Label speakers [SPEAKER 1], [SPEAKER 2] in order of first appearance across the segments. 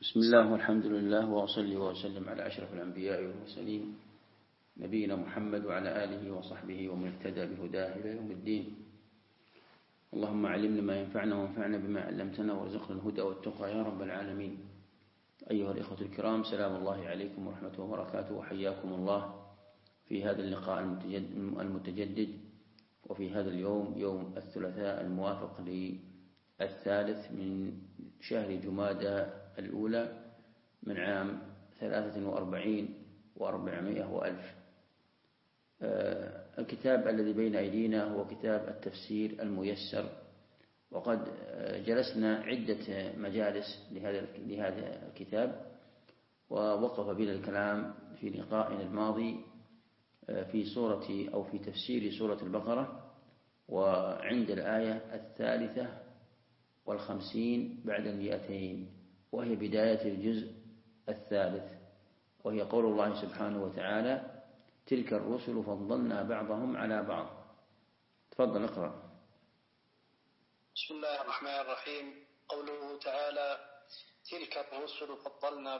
[SPEAKER 1] بسم الله والحمد لله وأصلي وأسلم على أشرف الأنبياء والمرسلين نبينا محمد وعلى آله وصحبه ومن اهتدى بهداه إلى يوم الدين. اللهم علمنا ما ينفعنا وانفعنا بما علمتنا وارزقنا الهدى والتقى يا رب العالمين. أيها الإخوة الكرام، سلام الله عليكم ورحمة وبركاته، وحياكم الله في هذا اللقاء المتجدد، وفي هذا اليوم يوم الثلاثاء الموافق للثالث من شهر جمادى الأولى من عام 43 و400 وألف. الكتاب الذي بين أيدينا هو كتاب التفسير الميسر، وقد جلسنا عدة مجالس لهذا الكتاب، ووقف بنا الكلام في لقائنا الماضي في سورة أو في تفسير سورة البقرة، وعند الآية 53 بعد 200، وهي بداية الجزء الثالث، وهي قول الله سبحانه وتعالى: تلك الرسل فضلنا بعضهم على بعض. تفضل اقرأ.
[SPEAKER 2] بسم الله الرحمن الرحيم. قوله تعالى: تلك الرسل فضلنا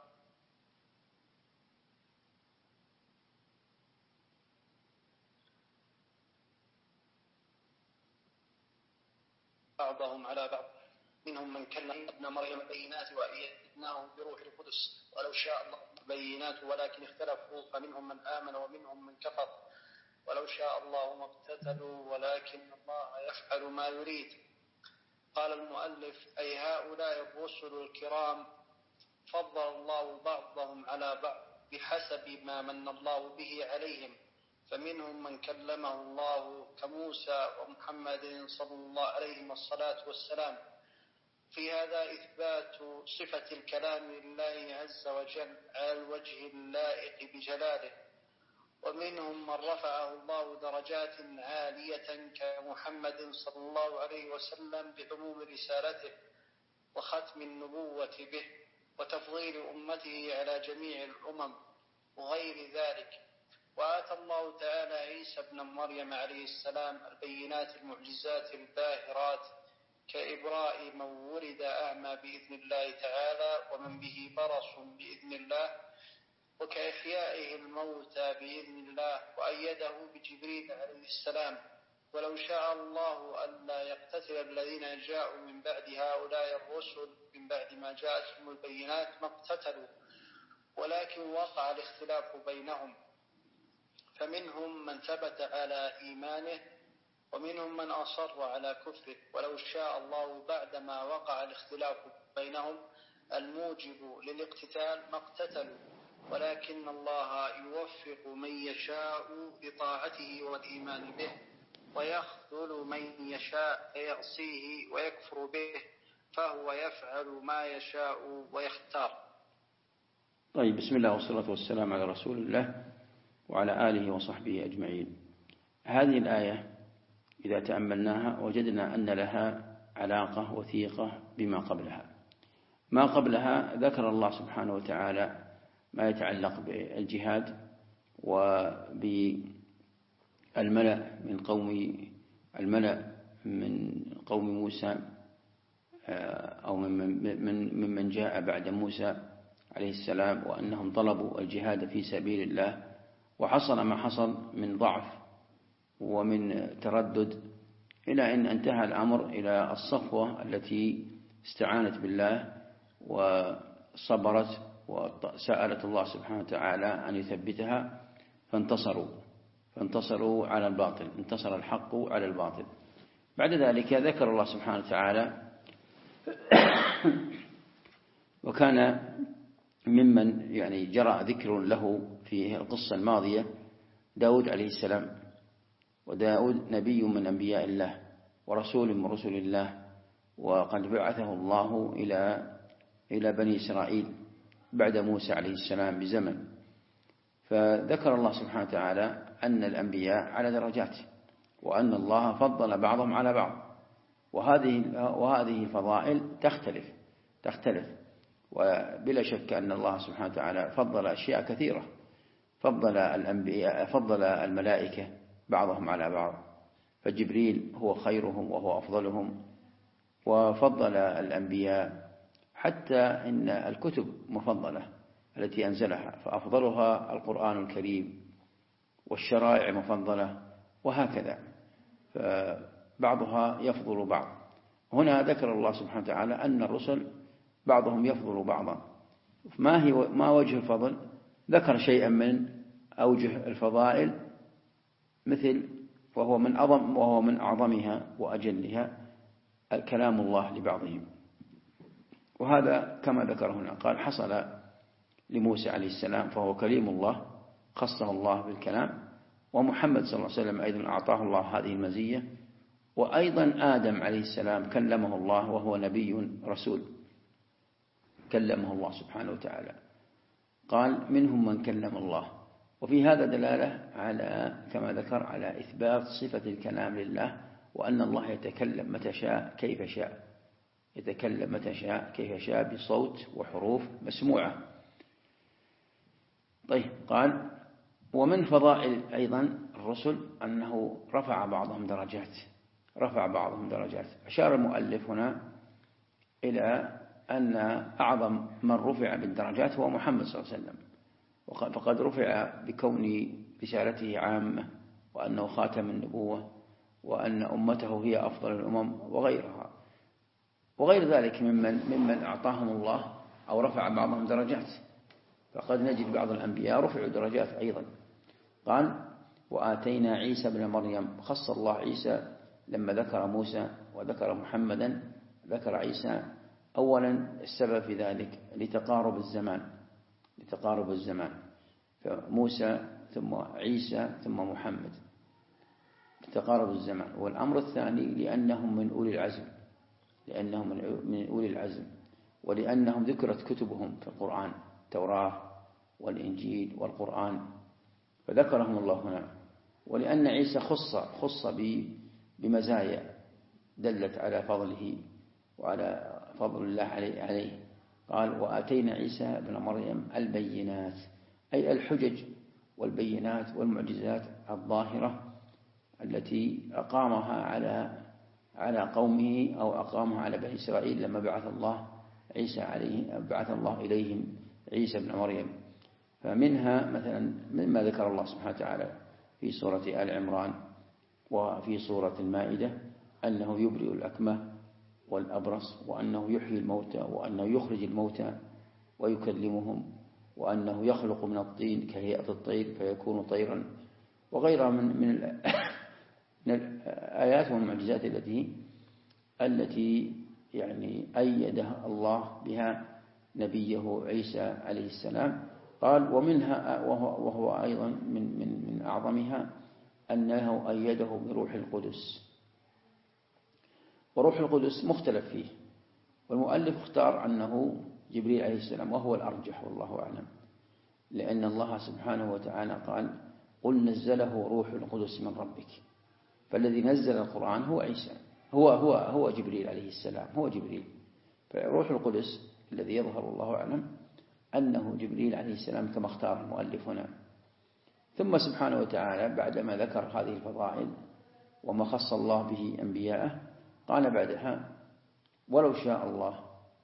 [SPEAKER 2] بعضهم على بعض، منهم من كلم ابن مريم بينات وأيدناه بروح القدس ولو شاء الله بينات ولكن اختلفوا فمنهم من آمن ومنهم من كفر ولو شاء الله ما اقتتلوا ولكن الله يفعل ما يريد. قال المؤلف: أي هؤلاء الرسل الكرام فضل الله بعضهم على بعض بحسب ما من الله به عليهم، فمنهم من كلمه الله كموسى ومحمد صلى الله عليه الصلاة والسلام. في هذا إثبات صفة الكلام لله عز وجل على الوجه اللائق بجلاله. ومنهم من رفعه الله درجات عالية كمحمد صلى الله عليه وسلم بعموم رسالته وختم النبوة به وتفضيل أمته على جميع الأمم وغير ذلك. وآتى الله تعالى عيسى ابن مريم عليه السلام البينات المعجزات الباهرات كإبراء من ولد أعمى بإذن الله تعالى ومن به برص بإذن الله، وكإحيائه الموتى بإذن الله، وأيده بجبريل عليه السلام. ولو شاء الله ألا يقتتل الذين جاءوا من بعد هؤلاء الرسل من بعد ما جاءتهم البينات ما اقتتلوا، ولكن وقع الاختلاف بينهم، فمنهم من ثبت على إيمانه ومنهم من أصر على كفره. ولو شاء الله بعدما وقع الاختلاف بينهم الموجب للاقتتال ما اقتتلوا، ولكن الله يوفق من يشاء لطاعته والإيمان به، ويخذل من يشاء فيعصيه ويكفر به، فهو يفعل ما يشاء ويختار.
[SPEAKER 1] طيب، بسم الله والصلاة والسلام على رسول الله وعلى آله وصحبه أجمعين. هذه الآية إذا تأملناها وجدنا أن لها علاقة وثيقة بما قبلها. ما قبلها ذكر الله سبحانه وتعالى ما يتعلق بالجهاد وبالملأ من قوم موسى، أو ممن جاء بعد موسى عليه السلام، وأنهم طلبوا الجهاد في سبيل الله، وحصل ما حصل من ضعف ومن تردد، إلى أن انتهى الأمر إلى الصفوة التي استعانت بالله وصبرت وسألت الله سبحانه وتعالى أن يثبتها، فانتصروا على الباطل، انتصر الحق على الباطل. بعد ذلك ذكر الله سبحانه وتعالى وكان ممن جرى ذكر له في القصة الماضية داود عليه السلام. وداود نبي من أنبياء الله ورسول من رسل الله، وقد بعثه الله إلى بني إسرائيل بعد موسى عليه السلام بزمن. فذكر الله سبحانه وتعالى أن الأنبياء على درجات، وأن الله فضل بعضهم على بعض، وهذه الفضائل تختلف، وبلا شك أن الله سبحانه وتعالى فضل أشياء كثيرة. فضل الملائكة بعضهم على بعض، فجبريل هو خيرهم وهو أفضلهم، وفضل الأنبياء حتى إن الكتب مفضلة التي أنزلها، فأفضلها القرآن الكريم، والشرائع مفضلة، وهكذا، فبعضها يفضل بعض. هنا ذكر الله سبحانه وتعالى أن الرسل بعضهم يفضل بعضا. ما وجه الفضل؟ ذكر شيئا من أوجه الفضائل، مثل وهو من أعظمها وأجلها كلام الله لبعضهم، وهذا كما ذكر هنا، قال حصل لموسى عليه السلام فهو كليم الله، خصه الله بالكلام، ومحمد صلى الله عليه وسلم أيضا أعطاه الله هذه المزية، وأيضا آدم عليه السلام كلمه الله وهو نبي رسول، كلمه الله سبحانه وتعالى. قال منهم من كلم الله، وفي هذا دلالة على كما ذكر على إثبات صفة الكلام لله، وأن الله يتكلم متى شاء كيف شاء، يتكلم متى شاء كيف شاء بصوت وحروف مسموعة. طيب، قال ومن فضائل أيضا الرسل أنه رفع بعضهم درجات. أشار المؤلف هنا إلى أن أعظم من رفع بالدرجات هو محمد صلى الله عليه وسلم، فقد رفع بكون رسالته عامة، وأنه خاتم النبوة، وأن أمته هي أفضل الأمم، وغيرها وغير ذلك ممن أعطاهم الله أو رفع بعضهم درجات. فقد نجد بعض الأنبياء رفعوا درجات أيضا. قال وآتينا عيسى بن مريم، خص الله عيسى لما ذكر موسى وذكر محمدا، ذكر عيسى أولا. السبب في ذلك لتقارب الزمان، فموسى ثم عيسى ثم محمد، لتقارب الزمان. والأمر الثاني لأنهم من أولي العزم، ولأنهم ذكرت كتبهم في القرآن، التوراة والإنجيل والقرآن، فذكرهم الله هنا. ولأن عيسى خص بمزايا دلت على فضله وعلى فضل الله عليه. قال وآتينا عيسى بن مريم البينات، أي الحجج والبينات والمعجزات الظاهرة التي أقامها على قومه، أو أقامها على بني إسرائيل لما بعث الله إليهم عيسى بن مريم. فمنها مثلا مما ذكر الله سبحانه وتعالى في سورة آل عمران وفي سورة المائدة أنه يبرئ الأكمه والأبرص، وأنه يحيي الموتى، وأنه يخرج الموتى ويكلمهم، وأنه يخلق من الطين كهيئة الطير فيكون طيرا، وغيرها من الآيات والمعجزات التي يعني أيدها الله بها نبيه عيسى عليه السلام. قال ومنها وهو أيضا من أعظمها أنه أيده بروح القدس، وروح القدس مختلف فيه، والمؤلف اختار أنه جبريل عليه السلام، وهو الأرجح والله أعلم، لأن الله سبحانه وتعالى قال قل نزله روح القدس من ربك، فالذي نزل القرآن هو عيسى، هو جبريل عليه السلام، هو جبريل. فروح القدس الذي يظهر الله أعلم أنه جبريل عليه السلام كما اختار المؤلف هنا. ثم سبحانه وتعالى بعدما ذكر هذه الفضائل وما خص الله به أنبياءه، قال بعدها ولو شاء الله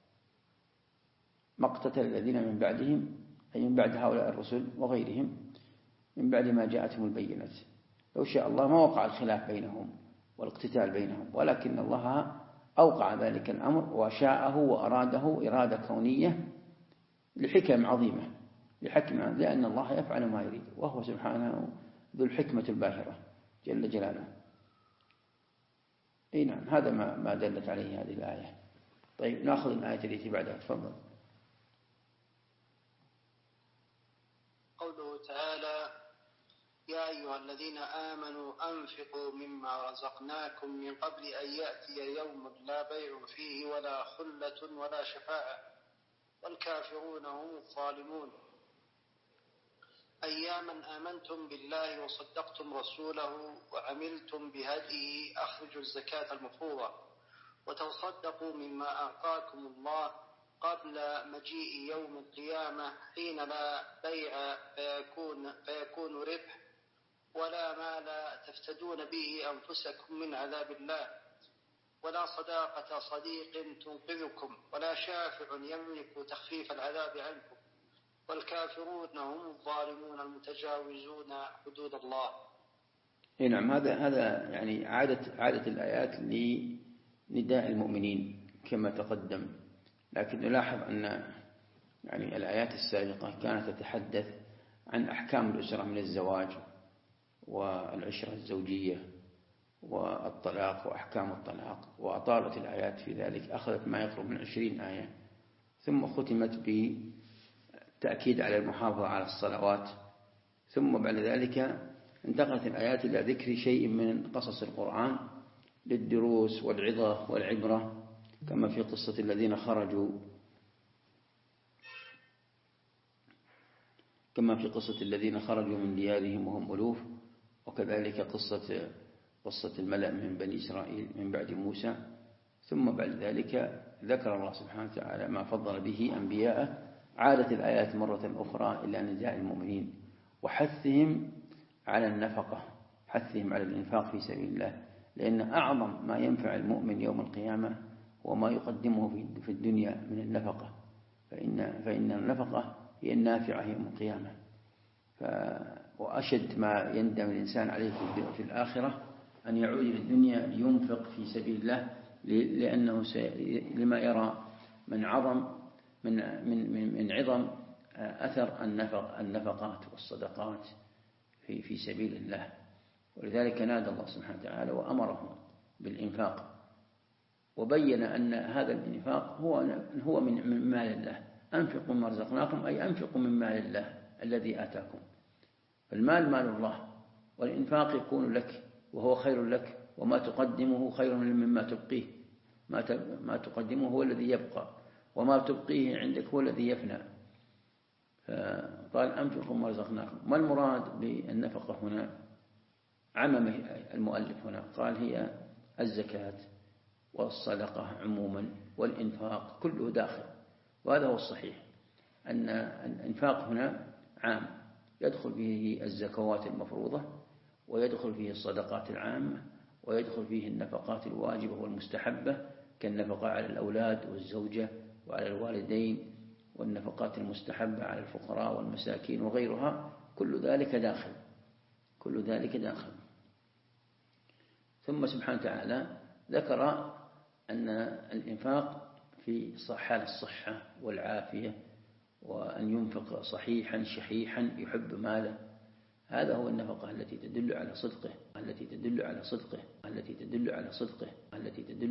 [SPEAKER 1] ما اقتتل الذين من بعدهم، أي من بعد هؤلاء الرسل وغيرهم، من بعد ما جاءتهم البينات. لو شاء الله ما وقع الخلاف بينهم والاقتتال بينهم، ولكن الله أوقع ذلك الأمر وشاءه وأراده إرادة كونية لحكم عظيمة، لأن الله يفعل ما يريد، وهو سبحانه ذو الحكمة الباهرة جل جلاله. أي نعم، هذا ما دلت عليه هذه الآية. طيب، نأخذ الآية التي بعدها، تفضل.
[SPEAKER 2] قوله تعالى يا أيها الذين آمنوا أنفقوا مما رزقناكم من قبل أن يأتي يوم لا بيع فيه ولا خلة ولا شفاعة والكافرون هم الظالمون. أياما آمنتم بالله وصدقتم رسوله وعملتم بهديه أخرجوا الزكاة المفروضة وتصدقوا مما أعطاكم الله قبل مجيء يوم القيامة حين لا بيع فيكون ربح ولا مال تفتدون به أنفسكم من عذاب الله ولا صداقة صديق تنقذكم ولا شافع يملك تخفيف العذاب عنكم، والكافرون هم الظالمون المتجاوزون حدود الله.
[SPEAKER 1] نعم، هذا يعني عادة الآيات لنداء المؤمنين كما تقدم، لكن نلاحظ أن يعني الآيات السابقة كانت تتحدث عن أحكام الأسرة من الزواج والعشرة الزوجية والطلاق وأحكام الطلاق، وأطالت الآيات في ذلك، أخذت ما يقرب من 20 آية، ثم ختمت بالتأكيد على المحافظة على الصلوات، ثم بعد ذلك انتقلت الآيات إلى ذكر شيء من قصص القرآن للدروس والعظة والعبرة، كما في قصة الذين خرجوا من ديارهم وهم ألوف، وكذلك قصة الملأ من بني إسرائيل من بعد موسى. ثم بعد ذلك ذكر الله سبحانه وتعالى ما فضل به أنبياءه. عادت الآيات مرة أخرى إلى نداء المؤمنين وحثهم على النفقة، حثهم على الإنفاق في سبيل الله، لأن أعظم ما ينفع المؤمن يوم القيامة هو ما يقدمه في الدنيا من النفقة، فإن النفقة هي النافعة يوم القيامة. وأشد ما يندم الإنسان عليه في الآخرة أن يعود إلى الدنيا لينفق في سبيل الله، لأنه لما يرى من عظم أثر النفقات والصدقات في سبيل الله. ولذلك نادى الله سبحانه وتعالى وأمره بالإنفاق، وبين أن هذا الإنفاق هو من مال الله. أنفقوا مما رزقناكم، أي أنفقوا من مال الله الذي آتاكم. فالمال مال الله، والإنفاق يكون لك وهو خير لك، وما تقدمه خير مما تبقيه. ما تقدمه هو الذي يبقى، وما تبقيه عندك هو الذي يفنى. فقال أنفقوا مما رزقناكم. ما المراد بالنفقة هنا؟ عمم المؤلف هنا، قال هي الزكاة والصدقة عموما والإنفاق كله داخل، وهذا هو الصحيح، أن الإنفاق هنا عام، يدخل فيه الزكوات المفروضة، ويدخل فيه الصدقات العامة، ويدخل فيه النفقات الواجبة والمستحبة كالنفقة على الأولاد والزوجة وعلى الوالدين، والنفقات المستحبة على الفقراء والمساكين وغيرها، كل ذلك داخل. ثم سبحانه وتعالى ذكر أن الإنفاق في حال الصحة والعافية، وأن ينفق صحيحا شحيحا يحب ماله. هذا هو النفقة التي تدل على صدقه،